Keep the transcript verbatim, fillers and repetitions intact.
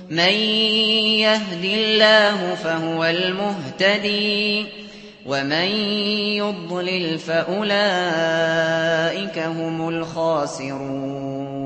مَن يَهْدِ اللَّهُ فَهُوَ الْمُهْتَدِي وَمَن يُضْلِلْ فَأُولَٰئِكَ هُمُ الْخَاسِرُونَ